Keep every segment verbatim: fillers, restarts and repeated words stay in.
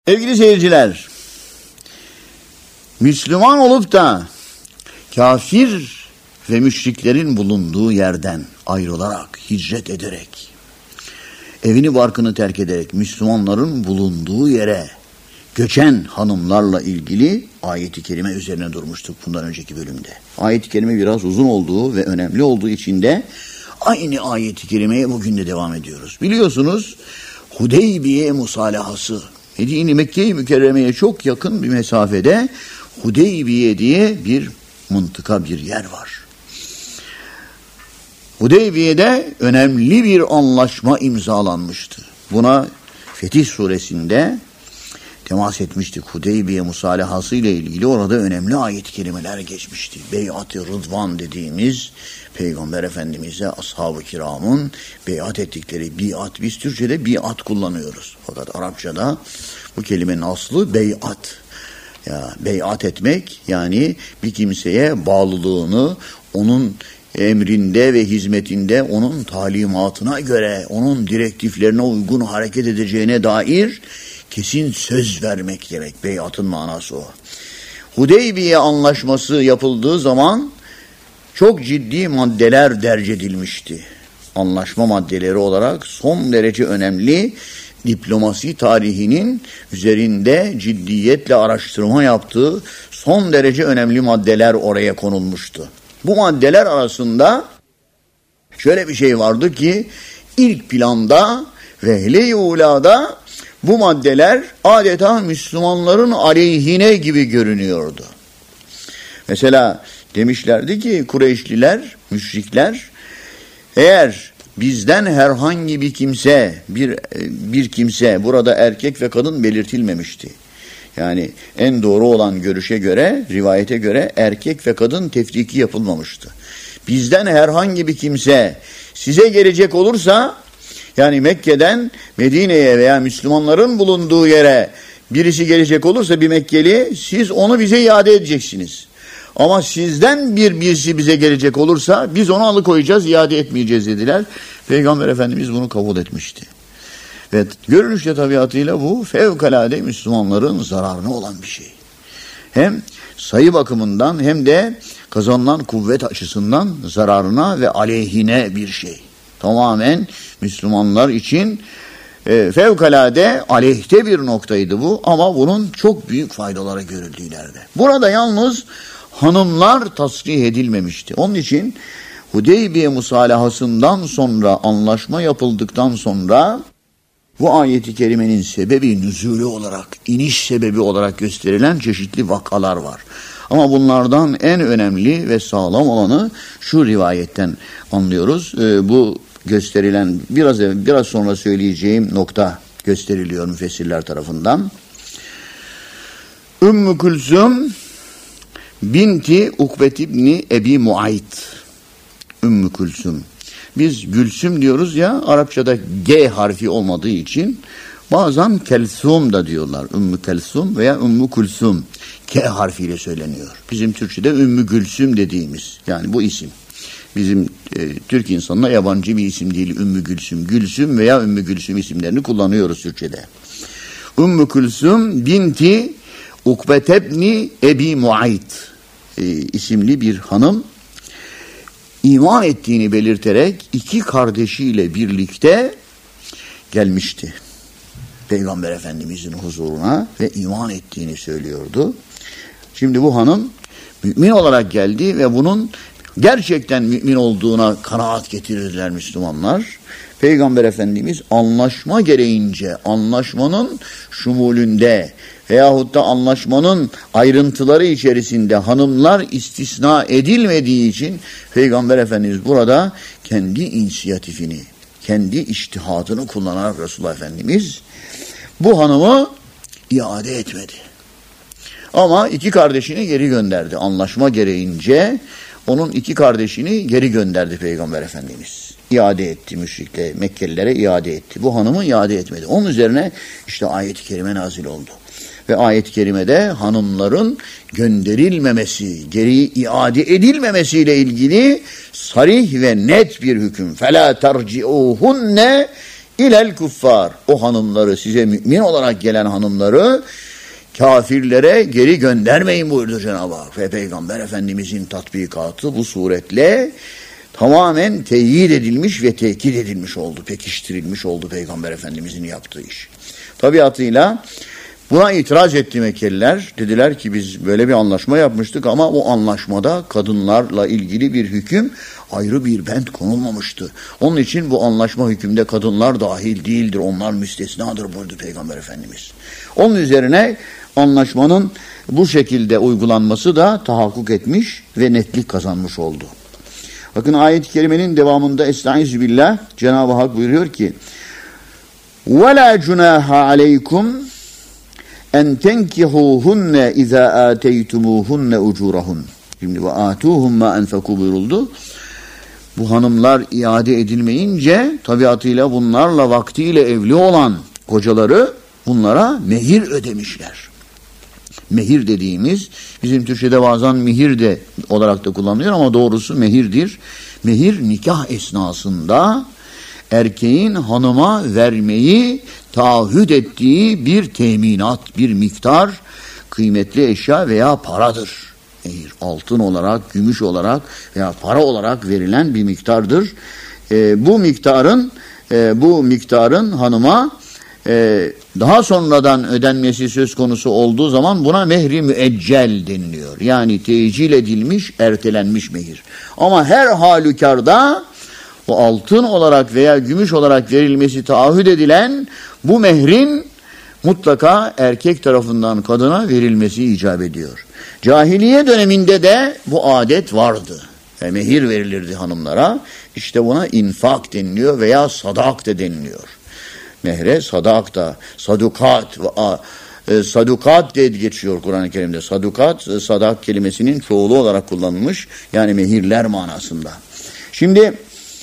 Sevgili seyirciler, Müslüman olup da kafir ve müşriklerin bulunduğu yerden ayrılarak, hicret ederek, evini barkını terk ederek Müslümanların bulunduğu yere göçen hanımlarla ilgili ayet-i kerime üzerine durmuştuk bundan önceki bölümde. Ayet-i kerime biraz uzun olduğu ve önemli olduğu için de aynı ayet-i kerimeye bugün de devam ediyoruz. Biliyorsunuz Hudeybiye musalahası, Medine Mekke-i Mükerreme'ye çok yakın bir mesafede Hudeybiye diye bir mıntıka, bir yer var. Hudeybiye'de önemli bir anlaşma imzalanmıştı. Buna Fetih Suresinde temas etmiştik. Hudeybiye musalahası ile ilgili orada önemli ayet-i kerimeler geçmişti. Beyat-ı Rıdvan dediğimiz Peygamber Efendimiz'e ashab-ı kiramın beyat ettikleri biat. Biz Türkçe'de biat kullanıyoruz. Fakat Arapçada bu kelimenin aslı beyat. Ya, beyat etmek yani bir kimseye bağlılığını, onun emrinde ve hizmetinde onun talimatına göre, onun direktiflerine uygun hareket edeceğine dair kesin söz vermek gerek. Beyatın manası o. Hudeybiye anlaşması yapıldığı zaman çok ciddi maddeler derc edilmişti. Anlaşma maddeleri olarak son derece önemli, diplomasi tarihinin üzerinde ciddiyetle araştırma yaptığı son derece önemli maddeler oraya konulmuştu. Bu maddeler arasında şöyle bir şey vardı ki ilk planda ve hele-i ulada bu maddeler adeta Müslümanların aleyhine gibi görünüyordu. Mesela demişlerdi ki Kureyşliler, müşrikler, eğer bizden herhangi bir kimse, bir bir kimse, burada erkek ve kadın belirtilmemişti. Yani en doğru olan görüşe göre, rivayete göre erkek ve kadın tefriki yapılmamıştı. Bizden herhangi bir kimse size gelecek olursa, yani Mekke'den Medine'ye veya Müslümanların bulunduğu yere birisi gelecek olursa bir Mekkeli, siz onu bize iade edeceksiniz. Ama sizden bir birisi bize gelecek olursa biz onu alıkoyacağız, iade etmeyeceğiz dediler. Peygamber Efendimiz bunu kabul etmişti. Ve görünüşte tabiatıyla bu fevkalade Müslümanların zararına olan bir şey. Hem sayı bakımından hem de kazanılan kuvvet açısından zararına ve aleyhine bir şey. Tamamen Müslümanlar için e, fevkalade aleyhte bir noktaydı bu, ama bunun çok büyük faydaları görüldü ileride. Burada yalnız hanımlar tasrih edilmemişti. Onun için Hudeybiye musalahasından sonra, anlaşma yapıldıktan sonra bu ayeti kerimenin sebebi nüzulü olarak, iniş sebebi olarak gösterilen çeşitli vakalar var. Ama bunlardan en önemli ve sağlam olanı şu rivayetten anlıyoruz. Ee, bu gösterilen, biraz biraz sonra söyleyeceğim nokta gösteriliyor müfessirler tarafından. Ümmü Külsüm binti Ukbet İbni Ebi Muayt. Ümmü Külsüm. Biz Gülsüm diyoruz ya, Arapçada G harfi olmadığı için bazen Kelsum da diyorlar. Ümmü Kelsum veya Ümmü Külsüm. K harfiyle söyleniyor. Bizim Türkçe'de Ümmü Gülsüm dediğimiz, yani bu isim. Bizim e, Türk insanına yabancı bir isim değil Ümmü Gülsüm. Gülsüm veya Ümmü Gülsüm isimlerini kullanıyoruz Türkçe'de. Ümmü Külsüm binti Ukbet İbni Ebi Muayt e, isimli bir hanım iman ettiğini belirterek iki kardeşiyle birlikte gelmişti Peygamber Efendimizin huzuruna ve iman ettiğini söylüyordu. Şimdi bu hanım mümin olarak geldi ve bunun gerçekten mümin olduğuna kanaat getirirler Müslümanlar. Peygamber Efendimiz anlaşma gereğince, anlaşmanın şumulünde veyahut da anlaşmanın ayrıntıları içerisinde hanımlar istisna edilmediği için Peygamber Efendimiz burada kendi inisiyatifini, kendi içtihadını kullanarak Resulullah Efendimiz bu hanımı iade etmedi. Ama iki kardeşini geri gönderdi. Anlaşma gereğince onun iki kardeşini geri gönderdi Peygamber Efendimiz. İade etti müşrikle, Mekkelilere iade etti. Bu hanımı iade etmedi. Onun üzerine işte ayet-i kerime nazil oldu. Ve ayet-i kerimede hanımların gönderilmemesi, geri iade edilmemesiyle ilgili sarih ve net bir hüküm. فَلَا تَرْجِعُوهُنَّ İlel kuffar. O hanımları, size mümin olarak gelen hanımları kafirlere geri göndermeyin buyurdu Cenab-ı Hak. Ve Peygamber Efendimizin tatbikatı bu suretle tamamen teyit edilmiş ve tekit edilmiş oldu. Pekiştirilmiş oldu Peygamber Efendimizin yaptığı iş. Tabiatıyla buna itiraz etti Mekkeliler. Dediler ki biz böyle bir anlaşma yapmıştık ama o anlaşmada kadınlarla ilgili bir hüküm, ayrı bir bent konulmamıştı. Onun için bu anlaşma hükümde kadınlar dahil değildir. Onlar müstesnadır buyurdu Peygamber Efendimiz. Onun üzerine anlaşmanın bu şekilde uygulanması da tahakkuk etmiş ve netlik kazanmış oldu. Bakın ayet-i kerimenin devamında Estaizu billah, Cenab-ı Hak buyuruyor ki وَلَا جُنَاهَ عَلَيْكُمْ en tenkihuhunne izâ âteytumuhunne ucurahun. Şimdi ve âtuhum mâ enfekû buyuruldu. Bu hanımlar iade edilmeyince tabiatıyla bunlarla vaktiyle evli olan kocaları bunlara mehir ödemişler. Mehir dediğimiz bizim Türkçe'de bazen mihir de olarak da kullanılıyor ama doğrusu mehirdir. Mehir nikah esnasında erkeğin hanıma vermeyi taahhüt ettiği bir teminat, bir miktar kıymetli eşya veya paradır. Mehir altın olarak, gümüş olarak veya para olarak verilen bir miktardır. E, bu miktarın e, bu miktarın hanıma e, daha sonradan ödenmesi söz konusu olduğu zaman buna mehri müeccel deniliyor. Yani tecil edilmiş, ertelenmiş mehir. Ama her halükarda o altın olarak veya gümüş olarak verilmesi taahhüt edilen bu mehrin mutlaka erkek tarafından kadına verilmesi icap ediyor. Cahiliye döneminde de bu adet vardı. Yani mehir verilirdi hanımlara. İşte buna infak deniliyor veya sadak da deniliyor. Mehre sadak da, sadukat, e, sadukat diye geçiyor Kur'an-ı Kerim'de. Sadukat, sadak kelimesinin çoğulu olarak kullanılmış. Yani mehirler manasında. Şimdi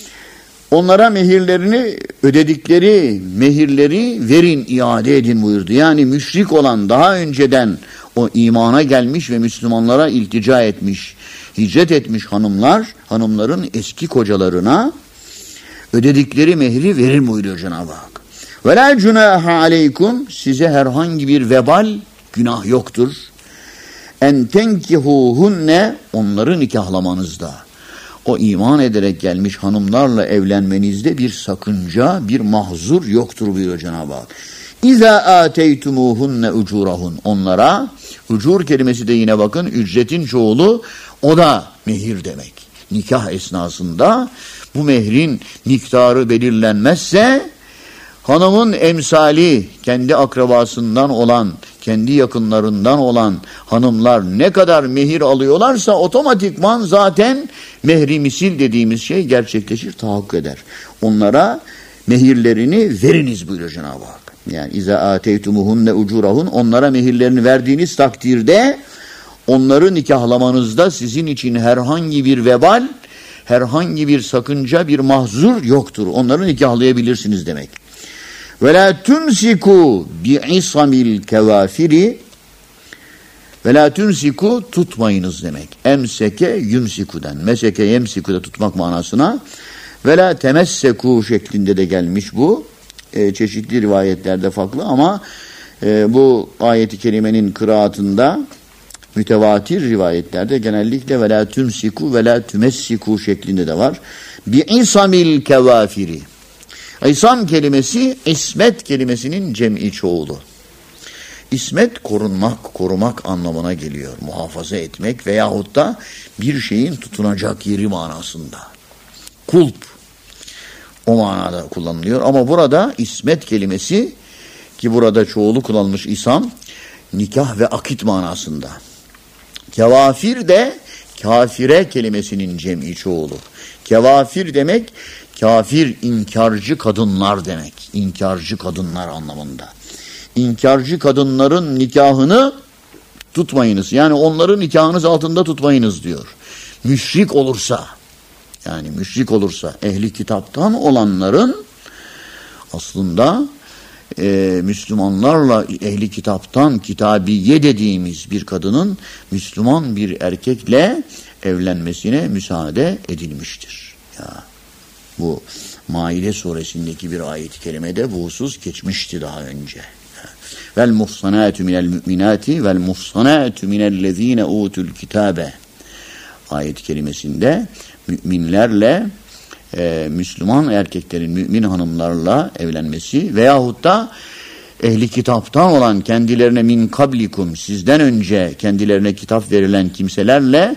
onlara mehirlerini, ödedikleri mehirleri verin, iade edin buyurdu. Yani müşrik olan, daha önceden o imana gelmiş ve Müslümanlara iltica etmiş, hicret etmiş hanımlar, hanımların eski kocalarına ödedikleri mehri verin buyuruyor Cenab-ı Hak. وَلَا جُنَاهَ عَلَيْكُمْ size herhangi bir vebal, günah yoktur. اَنْ تَنْكِهُوهُنَّ onları nikahlamanızda. O iman ederek gelmiş hanımlarla evlenmenizde bir sakınca, bir mahzur yoktur buyuruyor Cenab-ı Hak. İza ateytumuhunne ucurahun. Onlara ucur kelimesi de yine bakın ücretin çoğulu, o da mehir demek. Nikah esnasında bu mehrin miktarı belirlenmezse hanımın emsali, kendi akrabasından olan, kendi yakınlarından olan hanımlar ne kadar mehir alıyorlarsa otomatikman zaten mehri misil dediğimiz şey gerçekleşir, tahakkuk eder. Onlara mehirlerini veriniz buyuruyor Cenab-ı Hak. Yani iza ateytumuhunne ucurahun, onlara mehirlerini verdiğiniz takdirde onları nikahlamanızda sizin için herhangi bir vebal, herhangi bir sakınca, bir mahzur yoktur. Onları nikahlayabilirsiniz demek. Ve la tumsiku bi'isamil kevafiri, ve la tumsiku tutmayınız demek. Emseke yumsiku'dan, meseke yemsiku'da tutmak manasına, ve la temesseku şeklinde de gelmiş bu. E, çeşitli rivayetlerde farklı ama e, bu ayeti kerimenin kıraatında mütevatir rivayetlerde genellikle ve la tumsiku ve la tumessiku şeklinde de var. Bi'isamil kevafiri. İsam kelimesi ismet kelimesinin cem'i çoğulu. İsmet korunmak, korumak anlamına geliyor. Muhafaza etmek veyahut da bir şeyin tutunacak yeri manasında. Kulp o manada kullanılıyor. Ama burada ismet kelimesi, ki burada çoğulu kullanılmış isam, nikah ve akit manasında. Kevafir de kafire kelimesinin cem'i çoğulu. Kevafir demek kafir, inkarcı kadınlar demek. İnkarcı kadınlar anlamında. İnkarcı kadınların nikahını tutmayınız. Yani onları nikahınız altında tutmayınız diyor. Müşrik olursa, yani müşrik olursa, ehli kitaptan olanların aslında e, Müslümanlarla ehli kitaptan, kitabiye dediğimiz bir kadının Müslüman bir erkekle evlenmesine müsaade edilmiştir. Ya bu Maide suresindeki bir ayet-i kerimede bu husus geçmişti daha önce. Vel muhsanatu minel müminati vel muhsanatu minellezine utul kitabe ayet-i kerimesinde müminlerle e, Müslüman erkeklerin mümin hanımlarla evlenmesi veyahut da ehli kitaptan olan kendilerine min kablikum sizden önce kendilerine kitap verilen kimselerle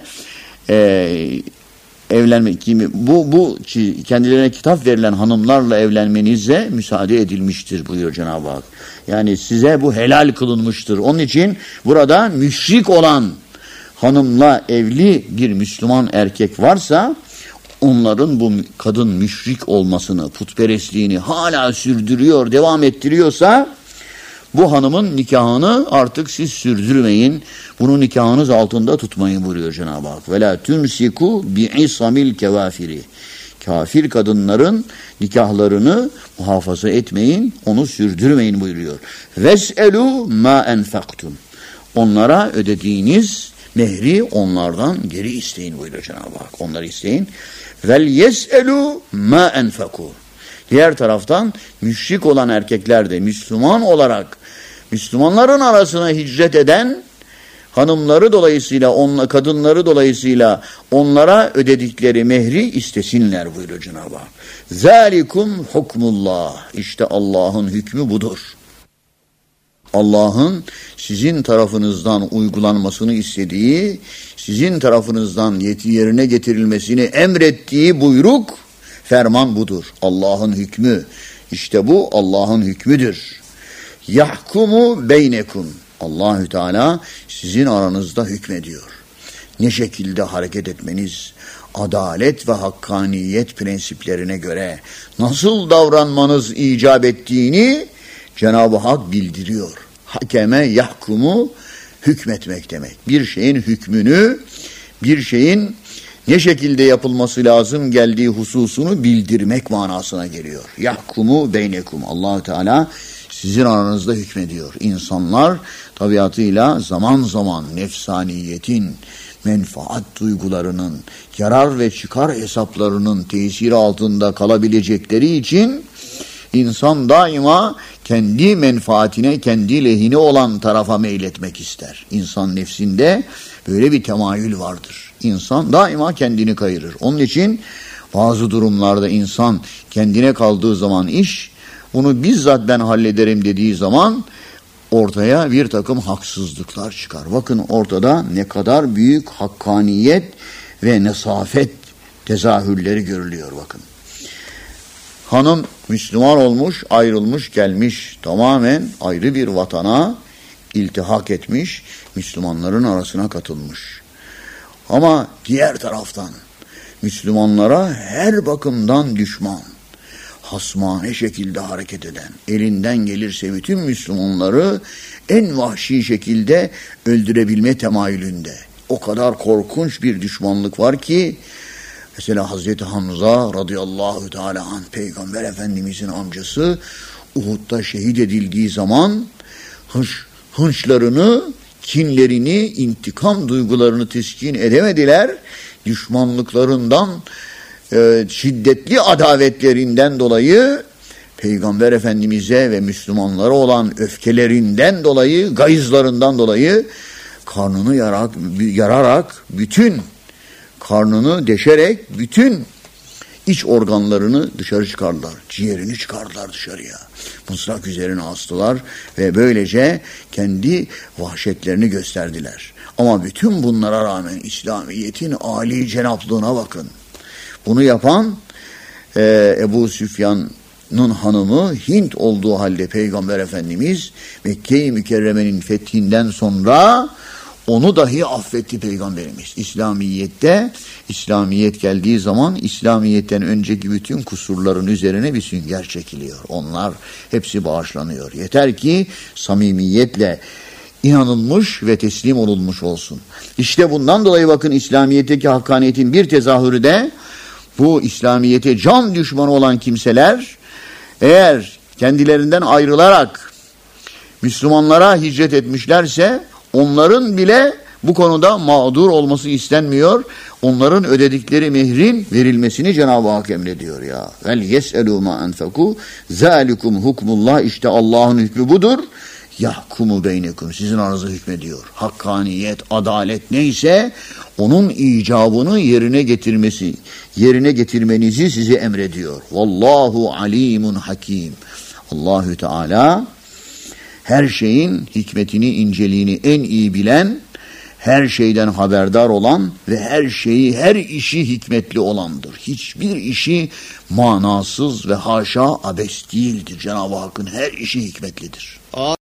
e, evlenme kimi bu bu kendilerine kitap verilen hanımlarla evlenmenize müsaade edilmiştir buyuruyor Cenab-ı Hak. Yani size bu helal kılınmıştır. Onun için burada müşrik olan hanımla evli bir Müslüman erkek varsa onların bu kadın müşrik olmasını, putperestliğini hala sürdürüyor, devam ettiriyorsa bu hanımın nikahını artık siz sürdürmeyin. Bunu nikahınız altında tutmayın buyuruyor Cenab-ı Hak. Ve la tumsiku bi'isamil kevafiri. Kafir kadınların nikahlarını muhafaza etmeyin, onu sürdürmeyin buyuruyor. Ves'elu ma enfaktum. Onlara ödediğiniz mehri onlardan geri isteyin buyuruyor Cenab-ı Hak. Onları isteyin. Vel yes'elu ma enfaku. Diğer taraftan müşrik olan erkekler de Müslüman olarak Müslümanların arasına hicret eden hanımları dolayısıyla, onla, kadınları dolayısıyla onlara ödedikleri mehri istesinler buyuruyor Cenab-ı Hak. Zalikum hukmullah. İşte Allah'ın hükmü budur. Allah'ın sizin tarafınızdan uygulanmasını istediği, sizin tarafınızdan yerine getirilmesini emrettiği buyruk, ferman budur. Allah'ın hükmü. İşte bu Allah'ın hükmüdür. Yahkumu beynekum. Allahü Teala sizin aranızda hükmediyor. Ne şekilde hareket etmeniz, adalet ve hakkaniyet prensiplerine göre nasıl davranmanız icap ettiğini Cenab-ı Hak bildiriyor. Hakeme yahkumu hükmetmek demek. Bir şeyin hükmünü, bir şeyin ne şekilde yapılması lazım geldiği hususunu bildirmek manasına geliyor. Yahkumu beynekum. Allah-u Teala sizin aranızda hükmediyor. İnsanlar tabiatıyla zaman zaman nefsaniyetin, menfaat duygularının, yarar ve çıkar hesaplarının tesiri altında kalabilecekleri için insan daima kendi menfaatine, kendi lehine olan tarafa meyletmek ister. İnsan nefsinde böyle bir temayül vardır. İnsan daima kendini kayırır. Onun için bazı durumlarda insan kendine kaldığı zaman iş, bunu bizzat ben hallederim dediği zaman ortaya bir takım haksızlıklar çıkar. Bakın ortada ne kadar büyük hakkaniyet ve nesafet tezahürleri görülüyor bakın. Hanım Müslüman olmuş, ayrılmış, gelmiş, tamamen ayrı bir vatana iltihak etmiş, Müslümanların arasına katılmış. Ama diğer taraftan Müslümanlara her bakımdan düşman, hasmane şekilde hareket eden, elinden gelirse bütün Müslümanları en vahşi şekilde öldürebilme temayülünde. O kadar korkunç bir düşmanlık var ki, mesela Hazreti Hamza radıyallahu teala anh, Peygamber Efendimizin amcası, Uhud'da şehit edildiği zaman hınç, hınçlarını, kinlerini, intikam duygularını teskin edemediler. Düşmanlıklarından, e, şiddetli adavetlerinden dolayı, Peygamber Efendimiz'e ve Müslümanlara olan öfkelerinden dolayı, gayızlarından dolayı karnını yararak, yararak bütün karnını deşerek bütün iç organlarını dışarı çıkardılar. Ciğerini çıkardılar dışarıya. Mızrak üzerine astılar ve böylece kendi vahşetlerini gösterdiler. Ama bütün bunlara rağmen İslamiyet'in âli cenaplığına bakın. Bunu yapan e, Ebu Süfyan'ın hanımı Hint olduğu halde Peygamber Efendimiz Mekke-i Mükerreme'nin fethinden sonra onu dahi affetti Peygamberimiz. İslamiyet'te, İslamiyet geldiği zaman İslamiyet'ten önceki bütün kusurların üzerine bir sünger çekiliyor. Onlar hepsi bağışlanıyor. Yeter ki samimiyetle inanılmış ve teslim olunmuş olsun. İşte bundan dolayı bakın İslamiyet'teki hakkaniyetin bir tezahürü de bu İslamiyet'e can düşmanı olan kimseler eğer kendilerinden ayrılarak Müslümanlara hicret etmişlerse onların bile Bu konuda mağdur olması istenmiyor. Onların ödedikleri mehrin verilmesini Cenab-ı Hak emrediyor ya. Vel yes'elû mâ enfekû zâlikum hukmullah, işte Allah'ın hükmü budur. Yahkumu beynekum, sizin aranızda hükmediyor. Hakkaniyet, adalet neyse onun icabını yerine getirmesi, yerine getirmenizi size emrediyor. Vallahu alimun hakim. Allahü Teala her şeyin hikmetini, inceliğini en iyi bilen, her şeyden haberdar olan ve her şeyi, her işi hikmetli olandır. Hiçbir işi manasız ve haşa abes değildir. Cenab-ı Hakk'ın her işi hikmetlidir.